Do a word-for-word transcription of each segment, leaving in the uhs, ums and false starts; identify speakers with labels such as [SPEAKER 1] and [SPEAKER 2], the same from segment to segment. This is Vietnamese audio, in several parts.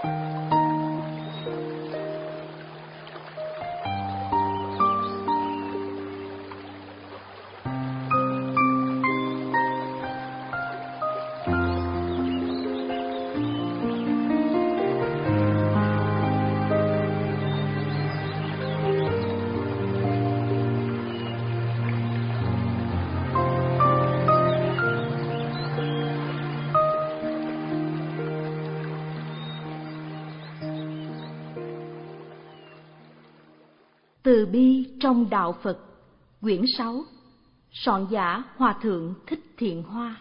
[SPEAKER 1] Từ bi trong đạo Phật, quyển sáu, soạn giả Hòa thượng Thích Thiện Hoa.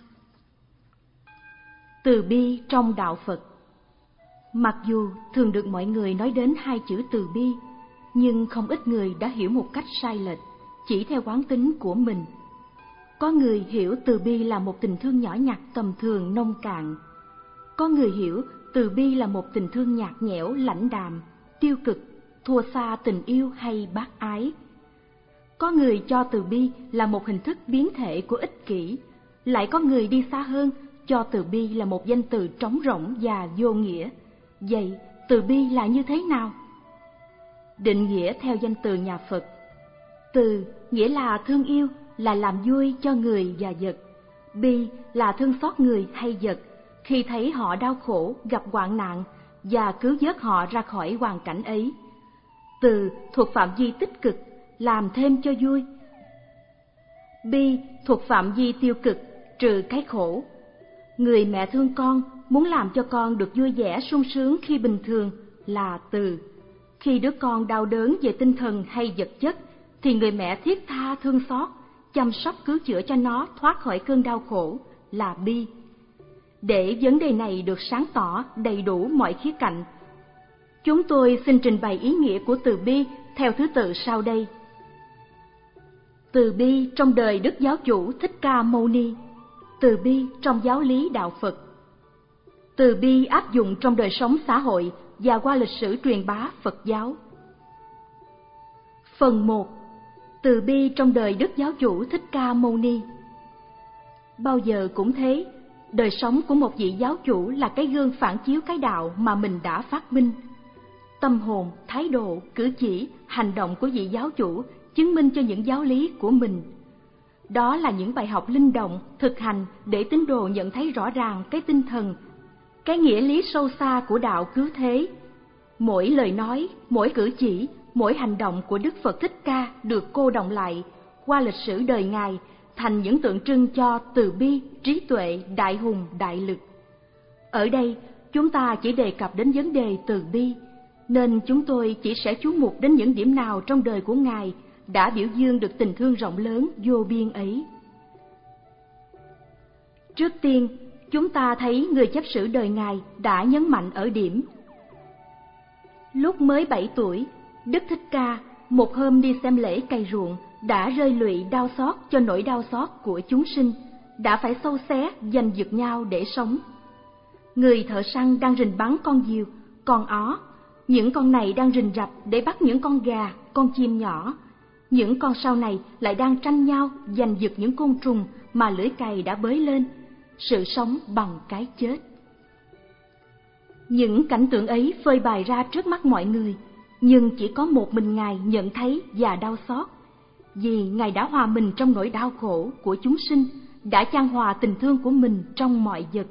[SPEAKER 1] Từ bi trong đạo Phật. Mặc dù thường được mọi người nói đến hai chữ từ bi, nhưng không ít người đã hiểu một cách sai lệch, chỉ theo quán tính của mình. Có người hiểu từ bi là một tình thương nhỏ nhặt tầm thường nông cạn. Có người hiểu từ bi là một tình thương nhạt nhẽo, lãnh đạm, tiêu cực, thua xa tình yêu hay bác ái. Có người cho từ bi là một hình thức biến thể của ích kỷ, lại có người đi xa hơn, cho từ bi là một danh từ trống rỗng và vô nghĩa. Vậy từ bi là như thế nào? Định nghĩa theo danh từ nhà Phật. Từ nghĩa là thương yêu, là làm vui cho người và vật. Bi là thương xót người hay vật khi thấy họ đau khổ, gặp hoạn nạn và cứu vớt họ ra khỏi hoàn cảnh ấy. Từ thuộc phạm vi tích cực, làm thêm cho vui. Bi thuộc phạm vi tiêu cực, trừ cái khổ. Người mẹ thương con, muốn làm cho con được vui vẻ sung sướng khi bình thường là từ. Khi đứa con đau đớn về tinh thần hay vật chất, thì người mẹ thiết tha thương xót, chăm sóc cứu chữa cho nó thoát khỏi cơn đau khổ là bi. Để vấn đề này được sáng tỏ đầy đủ mọi khía cạnh, chúng tôi xin trình bày ý nghĩa của từ bi theo thứ tự sau đây. Từ bi trong đời Đức Giáo chủ Thích Ca Mâu Ni. Từ bi trong giáo lý đạo Phật. Từ bi áp dụng trong đời sống xã hội và qua lịch sử truyền bá Phật giáo. Phần một. Từ bi trong đời Đức Giáo chủ Thích Ca Mâu Ni. Bao giờ cũng thế, đời sống của một vị giáo chủ là cái gương phản chiếu cái đạo mà mình đã phát minh. Tâm hồn, thái độ, cử chỉ, hành động của vị giáo chủ chứng minh cho những giáo lý của mình. Đó là những bài học linh động, thực hành để tín đồ nhận thấy rõ ràng cái tinh thần, cái nghĩa lý sâu xa của đạo cứu thế. Mỗi lời nói, mỗi cử chỉ, mỗi hành động của Đức Phật Thích Ca được cô đọng lại qua lịch sử đời Ngài thành những tượng trưng cho từ bi, trí tuệ, đại hùng, đại lực. Ở đây, chúng ta chỉ đề cập đến vấn đề từ bi, nên chúng tôi chỉ sẽ chú mục đến những điểm nào trong đời của Ngài đã biểu dương được tình thương rộng lớn vô biên ấy. Trước tiên, chúng ta thấy người chép sử đời Ngài đã nhấn mạnh ở điểm. Lúc mới bảy tuổi, Đức Thích Ca một hôm đi xem lễ cày ruộng đã rơi lụy đau xót cho nỗi đau xót của chúng sinh, đã phải xâu xé giành giật nhau để sống. Người thợ săn đang rình bắn con diều, con ó, những con này đang rình rập để bắt những con gà, con chim nhỏ. Những con sau này lại đang tranh nhau giành giật những côn trùng mà lưỡi cày đã bới lên. Sự sống bằng cái chết. Những cảnh tượng ấy phơi bày ra trước mắt mọi người, nhưng chỉ có một mình Ngài nhận thấy và đau xót, vì Ngài đã hòa mình trong nỗi đau khổ của chúng sinh, đã chan hòa tình thương của mình trong mọi vật.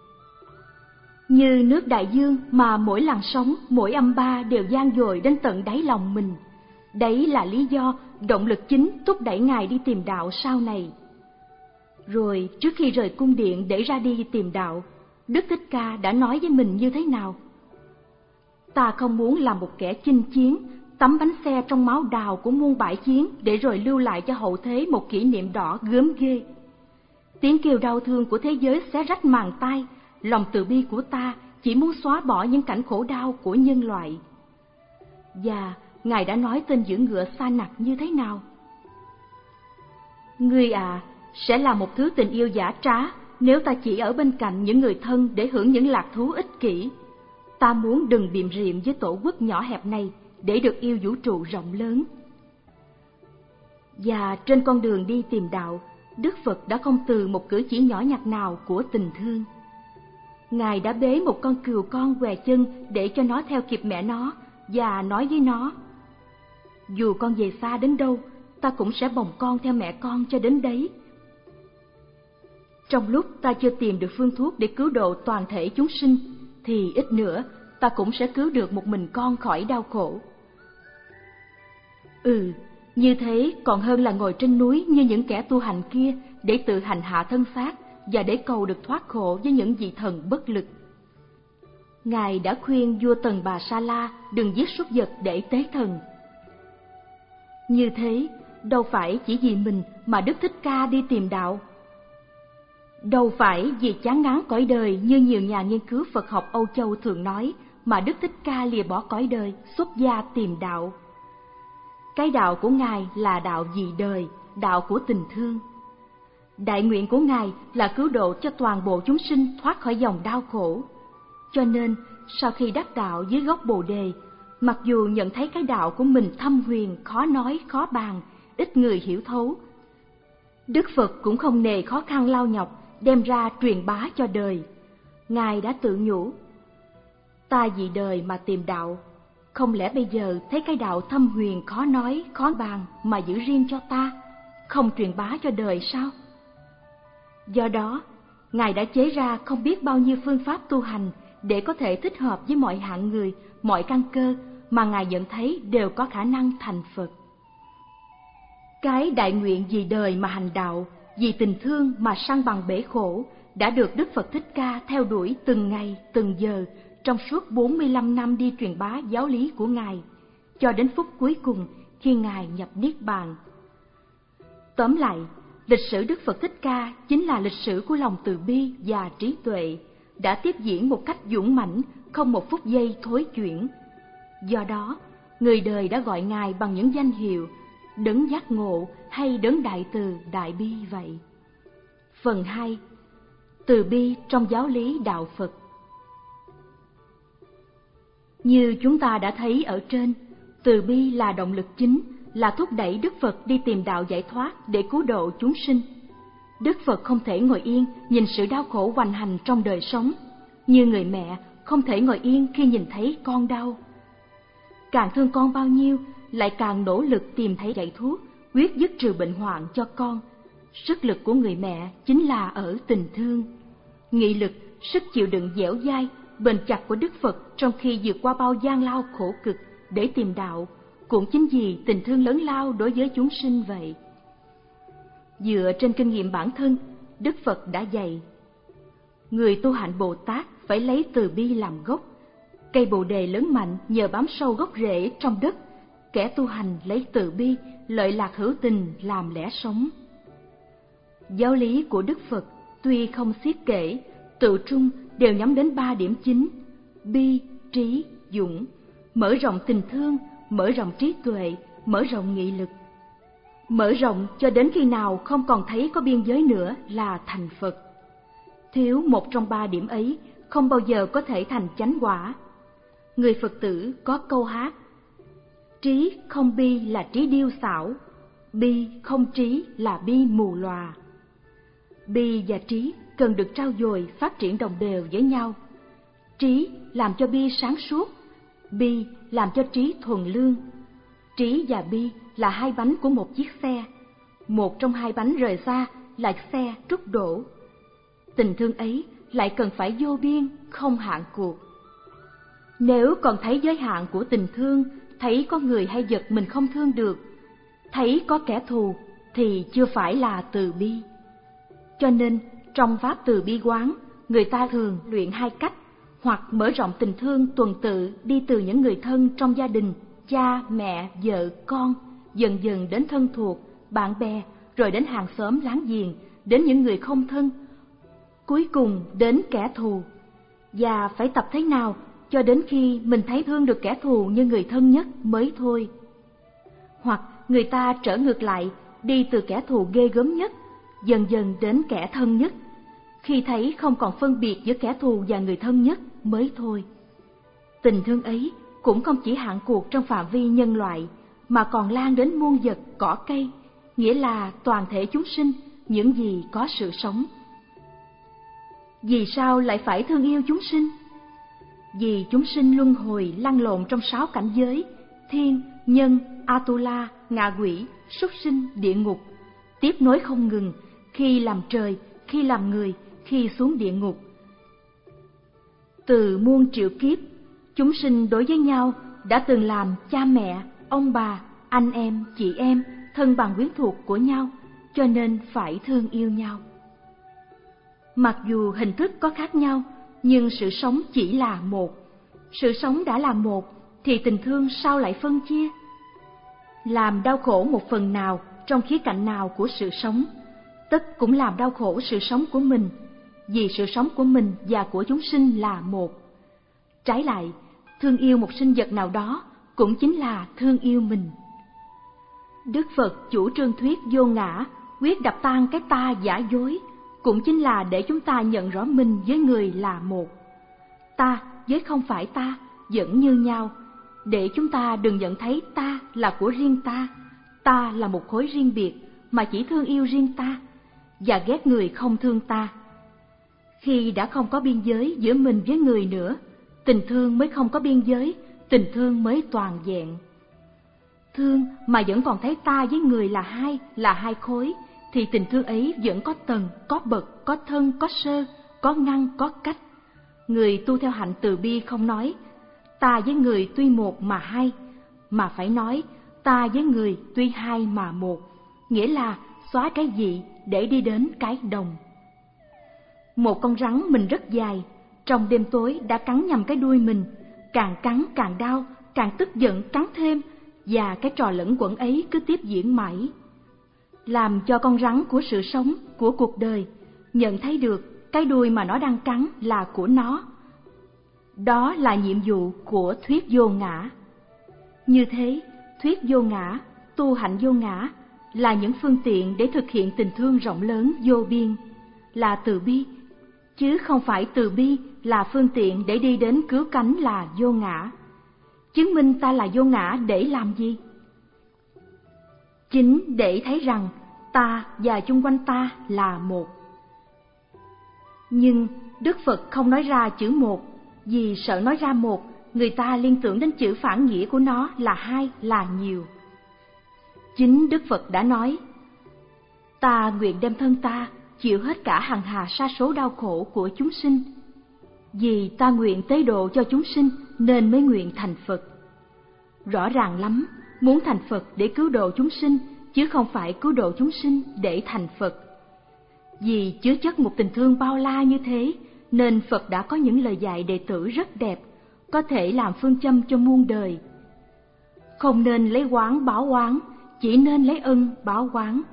[SPEAKER 1] Như nước đại dương mà mỗi làn sóng, mỗi âm ba đều vang dội đến tận đáy lòng mình. Đấy là lý do, động lực chính thúc đẩy Ngài đi tìm đạo sau này. Rồi trước khi rời cung điện để ra đi tìm đạo, Đức Thích Ca đã nói với mình như thế nào? Ta không muốn làm một kẻ chinh chiến, tắm bánh xe trong máu đào của muôn bãi chiến để rồi lưu lại cho hậu thế một kỷ niệm đỏ gớm ghê. Tiếng kêu đau thương của thế giới xé rách màng tai, lòng từ bi của ta chỉ muốn xóa bỏ những cảnh khổ đau của nhân loại. Và Ngài đã nói tên giữ ngựa sa nặc như thế nào? Ngươi à, sẽ là một thứ tình yêu giả trá nếu ta chỉ ở bên cạnh những người thân để hưởng những lạc thú ích kỷ. Ta muốn đừng bìm riệm với tổ quốc nhỏ hẹp này để được yêu vũ trụ rộng lớn. Và trên con đường đi tìm đạo, Đức Phật đã không từ một cử chỉ nhỏ nhặt nào của tình thương. Ngài đã bế một con cừu con què chân để cho nó theo kịp mẹ nó và nói với nó: dù con về xa đến đâu, ta cũng sẽ bồng con theo mẹ con cho đến đấy. Trong lúc ta chưa tìm được phương thuốc để cứu độ toàn thể chúng sinh, thì ít nữa ta cũng sẽ cứu được một mình con khỏi đau khổ. Ừ, như thế còn hơn là ngồi trên núi như những kẻ tu hành kia để tự hành hạ thân xác và để cầu được thoát khổ với những vị thần bất lực. Ngài đã khuyên vua Tần Bà Sa La đừng giết súc vật để tế thần. Như thế, đâu phải chỉ vì mình mà Đức Thích Ca đi tìm đạo. Đâu phải vì chán ngán cõi đời như nhiều nhà nghiên cứu Phật học Âu Châu thường nói mà Đức Thích Ca lìa bỏ cõi đời, xuất gia tìm đạo. Cái đạo của Ngài là đạo vì đời, đạo của tình thương. Đại nguyện của Ngài là cứu độ cho toàn bộ chúng sinh thoát khỏi dòng đau khổ. Cho nên, sau khi đắc đạo dưới gốc Bồ Đề, mặc dù nhận thấy cái đạo của mình thâm huyền, khó nói, khó bàn, ít người hiểu thấu, Đức Phật cũng không nề khó khăn lao nhọc đem ra truyền bá cho đời. Ngài đã tự nhủ: ta vì đời mà tìm đạo, không lẽ bây giờ thấy cái đạo thâm huyền khó nói, khó bàn mà giữ riêng cho ta, không truyền bá cho đời sao? Do đó, Ngài đã chế ra không biết bao nhiêu phương pháp tu hành để có thể thích hợp với mọi hạng người, mọi căn cơ mà Ngài nhận thấy đều có khả năng thành Phật. Cái đại nguyện vì đời mà hành đạo, vì tình thương mà săn bằng bể khổ đã được Đức Phật Thích Ca theo đuổi từng ngày, từng giờ trong suốt bốn mươi lăm năm đi truyền bá giáo lý của Ngài, cho đến phút cuối cùng khi Ngài nhập Niết Bàn. Tóm lại, lịch sử Đức Phật Thích Ca chính là lịch sử của lòng từ bi và trí tuệ, đã tiếp diễn một cách dũng mãnh, không một phút giây thối chuyển. Do đó, người đời đã gọi Ngài bằng những danh hiệu Đấng giác ngộ hay Đấng đại từ đại bi vậy. Phần hai. Từ bi trong giáo lý đạo Phật. Như chúng ta đã thấy ở trên, từ bi là động lực chính, là thúc đẩy Đức Phật đi tìm đạo giải thoát để cứu độ chúng sinh. Đức Phật không thể ngồi yên nhìn sự đau khổ hoành hành trong đời sống, như người mẹ không thể ngồi yên khi nhìn thấy con đau. Càng thương con bao nhiêu, lại càng nỗ lực tìm thấy giải thuốc, quyết dứt trừ bệnh hoạn cho con. Sức lực của người mẹ chính là ở tình thương. Nghị lực, sức chịu đựng dẻo dai, bền chặt của Đức Phật trong khi vượt qua bao gian lao khổ cực để tìm đạo, cũng chính vì tình thương lớn lao đối với chúng sinh vậy. Dựa trên kinh nghiệm bản thân, Đức Phật đã dạy: người tu hạnh Bồ Tát phải lấy từ bi làm gốc. Cây bồ đề lớn mạnh nhờ bám sâu gốc rễ trong đất. Kẻ tu hành lấy từ bi, lợi lạc hữu tình làm lẽ sống. Giáo lý của Đức Phật tuy không xiết kể, tự trung đều nhắm đến ba điểm chính: bi, trí, dũng, mở rộng tình thương, mở rộng trí tuệ, mở rộng nghị lực. Mở rộng cho đến khi nào không còn thấy có biên giới nữa là thành Phật. Thiếu một trong ba điểm ấy không bao giờ có thể thành chánh quả. Người Phật tử có câu hát: trí không bi là trí điêu xảo, bi không trí là bi mù lòa. Bi và trí cần được trau dồi phát triển đồng đều với nhau. Trí làm cho bi sáng suốt, bi làm cho trí thuần lương. Trí và bi là hai bánh của một chiếc xe, một trong hai bánh rời xa là xe trút đổ. Tình thương ấy lại cần phải vô biên, không hạn cuộc. Nếu còn thấy giới hạn của tình thương, thấy có người hay vật mình không thương được, thấy có kẻ thù, thì chưa phải là từ bi. Cho nên, trong pháp từ bi quán, người ta thường luyện hai cách: hoặc mở rộng tình thương tuần tự đi từ những người thân trong gia đình, cha, mẹ, vợ, con, dần dần đến thân thuộc, bạn bè, rồi đến hàng xóm láng giềng, đến những người không thân, cuối cùng đến kẻ thù. Và phải tập thế nào cho đến khi mình thấy thương được kẻ thù như người thân nhất mới thôi. Hoặc người ta trở ngược lại, đi từ kẻ thù ghê gớm nhất, dần dần đến kẻ thân nhất, khi thấy không còn phân biệt giữa kẻ thù và người thân nhất mới thôi. Tình thương ấy cũng không chỉ hạn cuộc trong phạm vi nhân loại, mà còn lan đến muôn vật cỏ cây, nghĩa là toàn thể chúng sinh, những gì có sự sống. Vì sao lại phải thương yêu chúng sinh? Vì chúng sinh luân hồi lăn lộn trong sáu cảnh giới: thiên, nhân, Atula, ngạ quỷ, súc sinh, địa ngục, tiếp nối không ngừng, khi làm trời, khi làm người, khi xuống địa ngục. Từ muôn triệu kiếp, chúng sinh đối với nhau đã từng làm cha mẹ, ông bà, anh em, chị em, thân bằng quyến thuộc của nhau, cho nên phải thương yêu nhau. Mặc dù hình thức có khác nhau, nhưng sự sống chỉ là một. Sự sống đã là một, thì tình thương sao lại phân chia? Làm đau khổ một phần nào trong khía cạnh nào của sự sống, tất cũng làm đau khổ sự sống của mình, vì sự sống của mình và của chúng sinh là một. Trái lại, thương yêu một sinh vật nào đó cũng chính là thương yêu mình. Đức Phật chủ trương thuyết vô ngã, quyết đập tan cái ta giả dối, cũng chính là để chúng ta nhận rõ mình với người là một. Ta với không phải ta vẫn như nhau, để chúng ta đừng nhận thấy ta là của riêng ta, ta là một khối riêng biệt mà chỉ thương yêu riêng ta, và ghét người không thương ta. Khi đã không có biên giới giữa mình với người nữa, tình thương mới không có biên giới, tình thương mới toàn vẹn. Thương mà vẫn còn thấy ta với người là hai, là hai khối, thì tình thương ấy vẫn có tầng, có bậc, có thân, có sơ, có ngăn, có cách. Người tu theo hạnh từ bi không nói ta với người tuy một mà hai, mà phải nói ta với người tuy hai mà một, nghĩa là xóa cái dị để đi đến cái đồng. Một con rắn mình rất dài, trong đêm tối đã cắn nhầm cái đuôi mình, càng cắn càng đau, càng tức giận cắn thêm, và cái trò lẫn quẩn ấy cứ tiếp diễn mãi, làm cho con rắn của sự sống, của cuộc đời nhận thấy được cái đuôi mà nó đang cắn là của nó. Đó là nhiệm vụ của thuyết vô ngã. Như thế, thuyết vô ngã, tu hạnh vô ngã là những phương tiện để thực hiện tình thương rộng lớn vô biên, là từ bi, chứ không phải từ bi là phương tiện để đi đến cứu cánh là vô ngã. Chứng minh ta là vô ngã để làm gì? Chính để thấy rằng ta và chung quanh ta là một. Nhưng Đức Phật không nói ra chữ một, vì sợ nói ra một, người ta liên tưởng đến chữ phản nghĩa của nó là hai, là nhiều. Chính Đức Phật đã nói, ta nguyện đem thân ta chịu hết cả hằng hà sa số đau khổ của chúng sinh. Vì ta nguyện tế độ cho chúng sinh nên mới nguyện thành Phật. Rõ ràng lắm, muốn thành Phật để cứu độ chúng sinh, chứ không phải cứu độ chúng sinh để thành Phật. Vì chứa chất một tình thương bao la như thế, nên Phật đã có những lời dạy đệ tử rất đẹp, có thể làm phương châm cho muôn đời. Không nên lấy oán báo oán, chỉ nên lấy ân báo oán.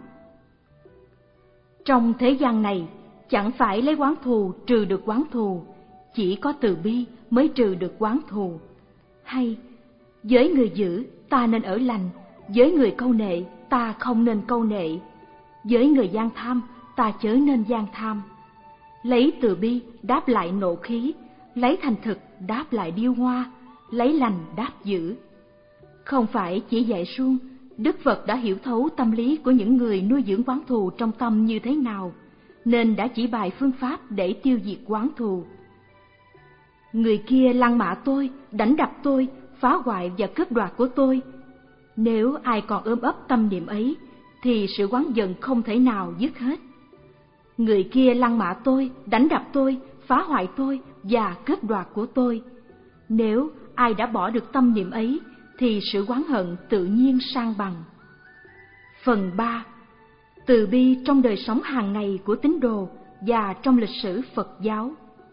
[SPEAKER 1] Trong thế gian này, chẳng phải lấy oán thù trừ được oán thù, chỉ có từ bi mới trừ được oán thù. Hay, với người dữ ta nên ở lành, với người câu nệ ta không nên câu nệ, với người gian tham ta chớ nên gian tham. Lấy từ bi đáp lại nộ khí, lấy thành thực đáp lại điêu hoa, lấy lành đáp dữ. Không phải chỉ dạy suông, Đức Phật đã hiểu thấu tâm lý của những người nuôi dưỡng oán thù trong tâm như thế nào, nên đã chỉ bài phương pháp để tiêu diệt oán thù. Người kia lăng mạ tôi, đánh đập tôi, phá hoại và cướp đoạt của tôi. Nếu ai còn ôm ấp tâm niệm ấy, thì sự oán giận không thể nào dứt hết. Người kia lăng mạ tôi, đánh đập tôi, phá hoại tôi và cướp đoạt của tôi. Nếu ai đã bỏ được tâm niệm ấy, thì sự oán hận tự nhiên san bằng. Phần ba. Từ bi trong đời sống hàng ngày của tín đồ và trong lịch sử Phật giáo.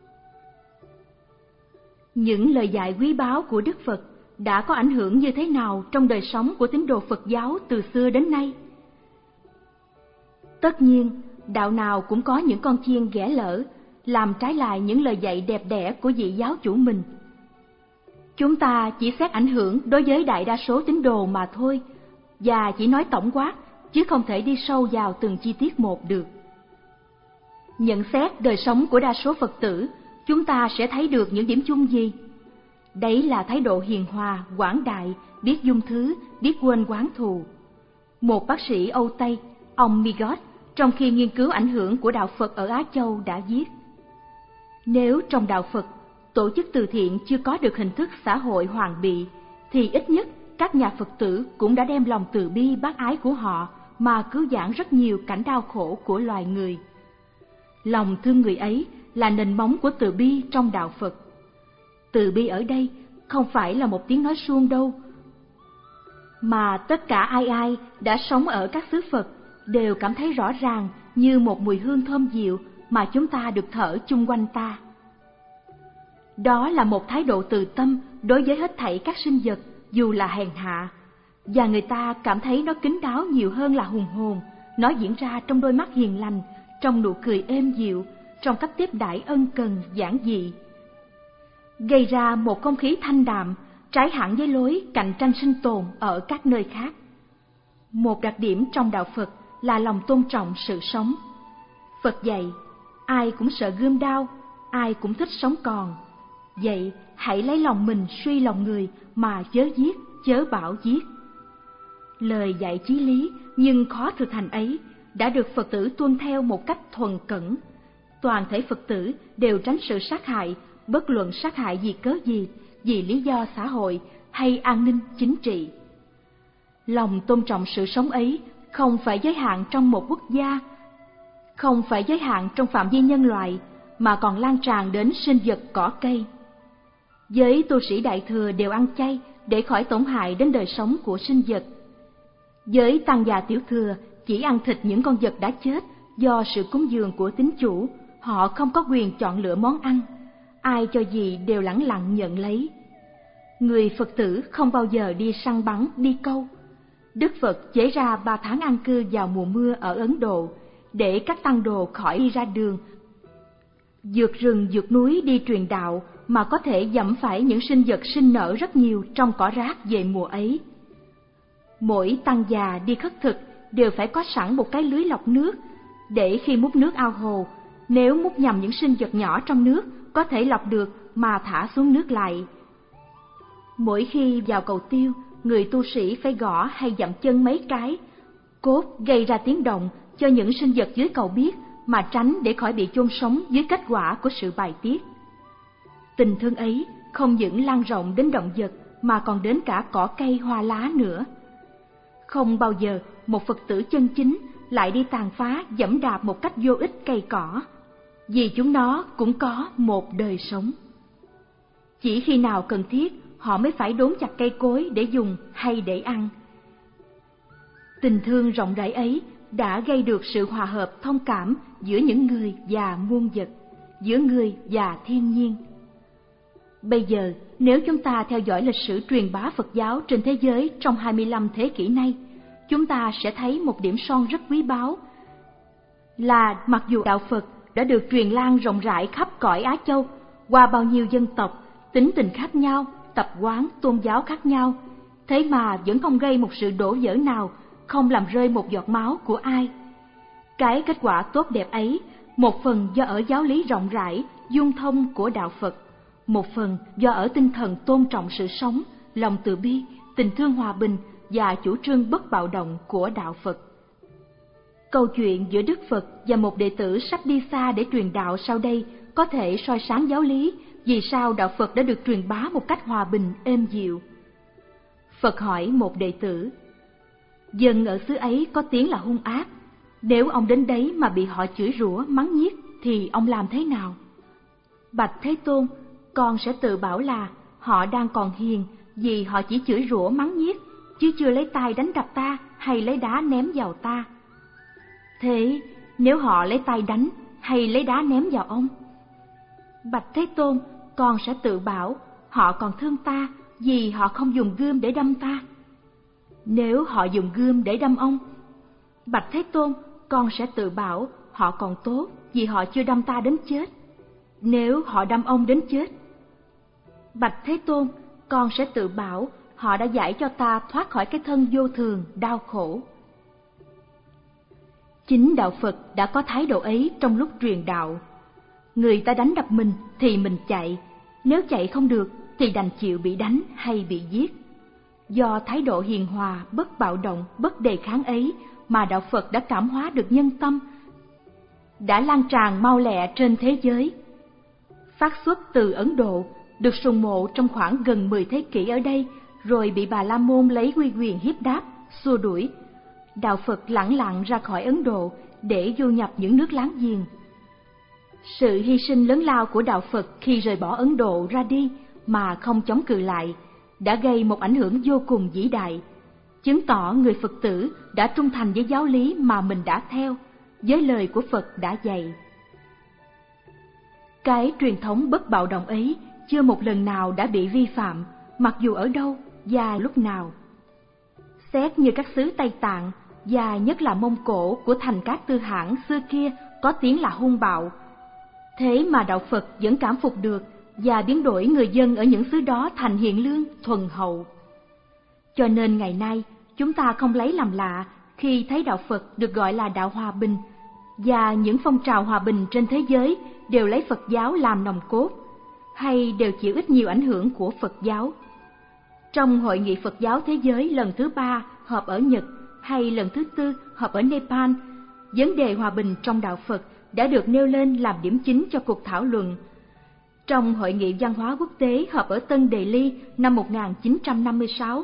[SPEAKER 1] Những lời dạy quý báu của Đức Phật đã có ảnh hưởng như thế nào trong đời sống của tín đồ Phật giáo từ xưa đến nay? Tất nhiên, đạo nào cũng có những con chiên ghẻ lỡ, làm trái lại những lời dạy đẹp đẽ của vị giáo chủ mình. Chúng ta chỉ xét ảnh hưởng đối với đại đa số tín đồ mà thôi, và chỉ nói tổng quát, chứ không thể đi sâu vào từng chi tiết một được. Nhận xét đời sống của đa số Phật tử, chúng ta sẽ thấy được những điểm chung gì? Đấy là thái độ hiền hòa, quảng đại, biết dung thứ, biết quên oán thù. Một bác sĩ Âu Tây, ông Migot, trong khi nghiên cứu ảnh hưởng của đạo Phật ở Á Châu đã viết: Nếu trong đạo Phật, tổ chức từ thiện chưa có được hình thức xã hội hoàn bị, thì ít nhất các nhà Phật tử cũng đã đem lòng từ bi bác ái của họ mà cứu vãn rất nhiều cảnh đau khổ của loài người. Lòng thương người ấy là nền móng của từ bi trong đạo Phật. Từ bi ở đây không phải là một tiếng nói suông đâu, mà tất cả ai ai đã sống ở các xứ Phật đều cảm thấy rõ ràng như một mùi hương thơm dịu mà chúng ta được thở chung quanh ta. Đó là một thái độ từ tâm đối với hết thảy các sinh vật dù là hèn hạ, và người ta cảm thấy nó kín đáo nhiều hơn là hùng hồn. Nó diễn ra trong đôi mắt hiền lành, trong nụ cười êm dịu, trong cách tiếp đãi ân cần giản dị, gây ra một không khí thanh đạm, trái hẳn với lối cạnh tranh sinh tồn ở các nơi khác. Một đặc điểm trong đạo Phật là lòng tôn trọng sự sống. Phật dạy, ai cũng sợ gươm đao, ai cũng thích sống còn. Vậy hãy lấy lòng mình suy lòng người mà chớ giết, chớ bảo giết. Lời dạy chí lý nhưng khó thực hành ấy đã được Phật tử tuân theo một cách thuần cẩn. Toàn thể Phật tử đều tránh sự sát hại, bất luận sát hại vì cớ gì, vì lý do xã hội hay an ninh chính trị. Lòng tôn trọng sự sống ấy không phải giới hạn trong một quốc gia, không phải giới hạn trong phạm vi nhân loại, mà còn lan tràn đến sinh vật cỏ cây. Giới tu sĩ Đại Thừa đều ăn chay để khỏi tổn hại đến đời sống của sinh vật. Giới tăng già Tiểu Thừa chỉ ăn thịt những con vật đã chết do sự cúng dường của tín chủ, họ không có quyền chọn lựa món ăn, ai cho gì đều lẳng lặng nhận lấy. Người Phật tử không bao giờ đi săn bắn, đi câu. Đức Phật chế ra ba tháng an cư vào mùa mưa ở Ấn Độ, để các tăng đồ khỏi đi ra đường, vượt rừng vượt núi đi truyền đạo, mà có thể dẫm phải những sinh vật sinh nở rất nhiều trong cỏ rác về mùa ấy. Mỗi tăng già đi khất thực đều phải có sẵn một cái lưới lọc nước, để khi múc nước ao hồ, nếu múc nhầm những sinh vật nhỏ trong nước có thể lọc được mà thả xuống nước lại. Mỗi khi vào cầu tiêu, người tu sĩ phải gõ hay dậm chân mấy cái, cốt gây ra tiếng động cho những sinh vật dưới cầu biết, mà tránh để khỏi bị chôn sống dưới kết quả của sự bài tiết. Tình thương ấy không những lan rộng đến động vật mà còn đến cả cỏ cây hoa lá nữa. Không bao giờ một Phật tử chân chính lại đi tàn phá giẫm đạp một cách vô ích cây cỏ, vì chúng nó cũng có một đời sống. Chỉ khi nào cần thiết họ mới phải đốn chặt cây cối để dùng hay để ăn. Tình thương rộng rãi ấy đã gây được sự hòa hợp thông cảm giữa những người và muôn vật, giữa người và thiên nhiên. Bây giờ, nếu chúng ta theo dõi lịch sử truyền bá Phật giáo trên thế giới trong hai mươi lăm thế kỷ nay, chúng ta sẽ thấy một điểm son rất quý báu là mặc dù đạo Phật đã được truyền lan rộng rãi khắp cõi Á Châu, qua bao nhiêu dân tộc, tính tình khác nhau, tập quán, tôn giáo khác nhau, thế mà vẫn không gây một sự đổ vỡ nào, không làm rơi một giọt máu của ai. Cái kết quả tốt đẹp ấy, một phần do ở giáo lý rộng rãi, dung thông của đạo Phật, một phần do ở tinh thần tôn trọng sự sống, lòng từ bi, tình thương hòa bình và chủ trương bất bạo động của đạo Phật. Câu chuyện giữa Đức Phật và một đệ tử sắp đi xa để truyền đạo sau đây có thể soi sáng giáo lý vì sao đạo Phật đã được truyền bá một cách hòa bình, êm dịu. Phật hỏi một đệ tử: dân ở xứ ấy có tiếng là hung ác, nếu ông đến đấy mà bị họ chửi rủa, mắng nhiếc thì ông làm thế nào? Bạch Thế Tôn, con sẽ tự bảo là họ đang còn hiền vì họ chỉ chửi rủa mắng nhiếc, chứ chưa lấy tay đánh đập ta hay lấy đá ném vào ta. Thế nếu họ lấy tay đánh hay lấy đá ném vào ông? Bạch Thế Tôn, con sẽ tự bảo họ còn thương ta vì họ không dùng gươm để đâm ta. Nếu họ dùng gươm để đâm ông? Bạch Thế Tôn, con sẽ tự bảo họ còn tốt vì họ chưa đâm ta đến chết. Nếu họ đâm ông đến chết? Bạch Thế Tôn, con sẽ tự bảo họ đã giải cho ta thoát khỏi cái thân vô thường, đau khổ. Chính đạo Phật đã có thái độ ấy trong lúc truyền đạo. Người ta đánh đập mình thì mình chạy, nếu chạy không được thì đành chịu bị đánh hay bị giết. Do thái độ hiền hòa, bất bạo động, bất đề kháng ấy mà đạo Phật đã cảm hóa được nhân tâm, đã lan tràn mau lẹ trên thế giới. phát xuất từ Ấn Độ, được sùng mộ trong khoảng gần mười thế kỷ ở đây, rồi bị Bà La Môn lấy uy quyền hiếp đáp, xua đuổi. Đạo Phật lẳng lặng ra khỏi Ấn Độ để du nhập những nước láng giềng. Sự hy sinh lớn lao của Đạo Phật khi rời bỏ Ấn Độ ra đi mà không chống cự lại đã gây một ảnh hưởng vô cùng vĩ đại, chứng tỏ người Phật tử đã trung thành với giáo lý mà mình đã theo, với lời của Phật đã dạy. Cái truyền thống bất bạo động ấy chưa một lần nào đã bị vi phạm, mặc dù ở đâu và lúc nào. Xét như các xứ Tây Tạng và nhất là Mông Cổ của thành Cát Tư Hãn xưa kia có tiếng là hung bạo, thế mà Đạo Phật vẫn cảm phục được và biến đổi người dân ở những xứ đó thành hiền lương, thuần hậu. Cho nên ngày nay chúng ta không lấy làm lạ khi thấy Đạo Phật được gọi là đạo hòa bình, và những phong trào hòa bình trên thế giới đều lấy Phật giáo làm nòng cốt, hay đều chịu ít nhiều ảnh hưởng của Phật giáo. Trong Hội nghị Phật giáo Thế giới lần thứ ba họp ở Nhật hay lần thứ tư họp ở Nepal, vấn đề hòa bình trong Đạo Phật đã được nêu lên làm điểm chính cho cuộc thảo luận. Trong Hội nghị Văn hóa Quốc tế họp ở Tân Delhi năm một nghìn chín trăm năm mươi sáu,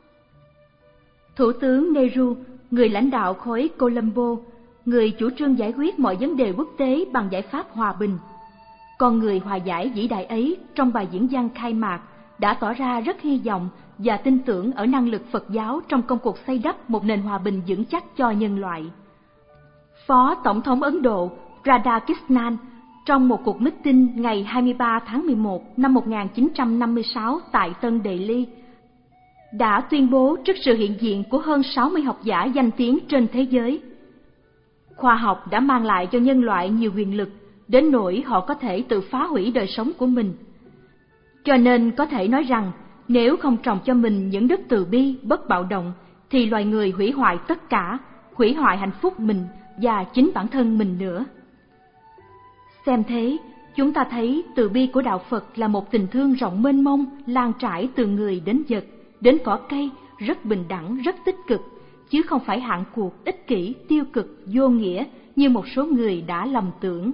[SPEAKER 1] Thủ tướng Nehru, người lãnh đạo khối Colombo, người chủ trương giải quyết mọi vấn đề quốc tế bằng giải pháp hòa bình. Con người hòa giải vĩ đại ấy trong bài diễn văn khai mạc đã tỏ ra rất hy vọng và tin tưởng ở năng lực Phật giáo trong công cuộc xây đắp một nền hòa bình vững chắc cho nhân loại. Phó Tổng thống Ấn Độ Radhakrishnan trong một cuộc meeting ngày hai mươi ba tháng mười một năm một nghìn chín trăm năm mươi sáu tại Tân Delhi đã tuyên bố trước sự hiện diện của hơn sáu mươi học giả danh tiếng trên thế giới: khoa học đã mang lại cho nhân loại nhiều quyền lực đến nỗi họ có thể tự phá hủy đời sống của mình. Cho nên có thể nói rằng nếu không trồng cho mình những đức từ bi, bất bạo động, thì loài người hủy hoại tất cả, hủy hoại hạnh phúc mình và chính bản thân mình nữa. Xem thế, chúng ta thấy từ bi của Đạo Phật là một tình thương rộng mênh mông, lan trải từ người đến vật, đến cỏ cây, rất bình đẳng, rất tích cực, chứ không phải hạng cuộc, ích kỷ, tiêu cực, vô nghĩa như một số người đã lầm tưởng.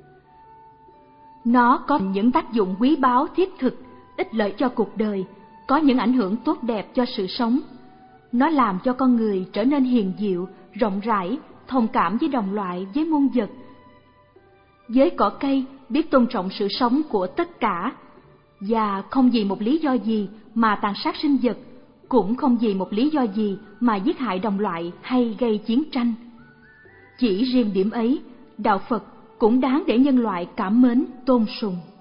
[SPEAKER 1] Nó có những tác dụng quý báu thiết thực, ích lợi cho cuộc đời, có những ảnh hưởng tốt đẹp cho sự sống. Nó làm cho con người trở nên hiền diệu, rộng rãi, thông cảm với đồng loại, với muôn vật. Với cỏ cây biết tôn trọng sự sống của tất cả, và không vì một lý do gì mà tàn sát sinh vật, cũng không vì một lý do gì mà giết hại đồng loại hay gây chiến tranh. Chỉ riêng điểm ấy, Đạo Phật cũng đáng để nhân loại cảm mến, tôn sùng.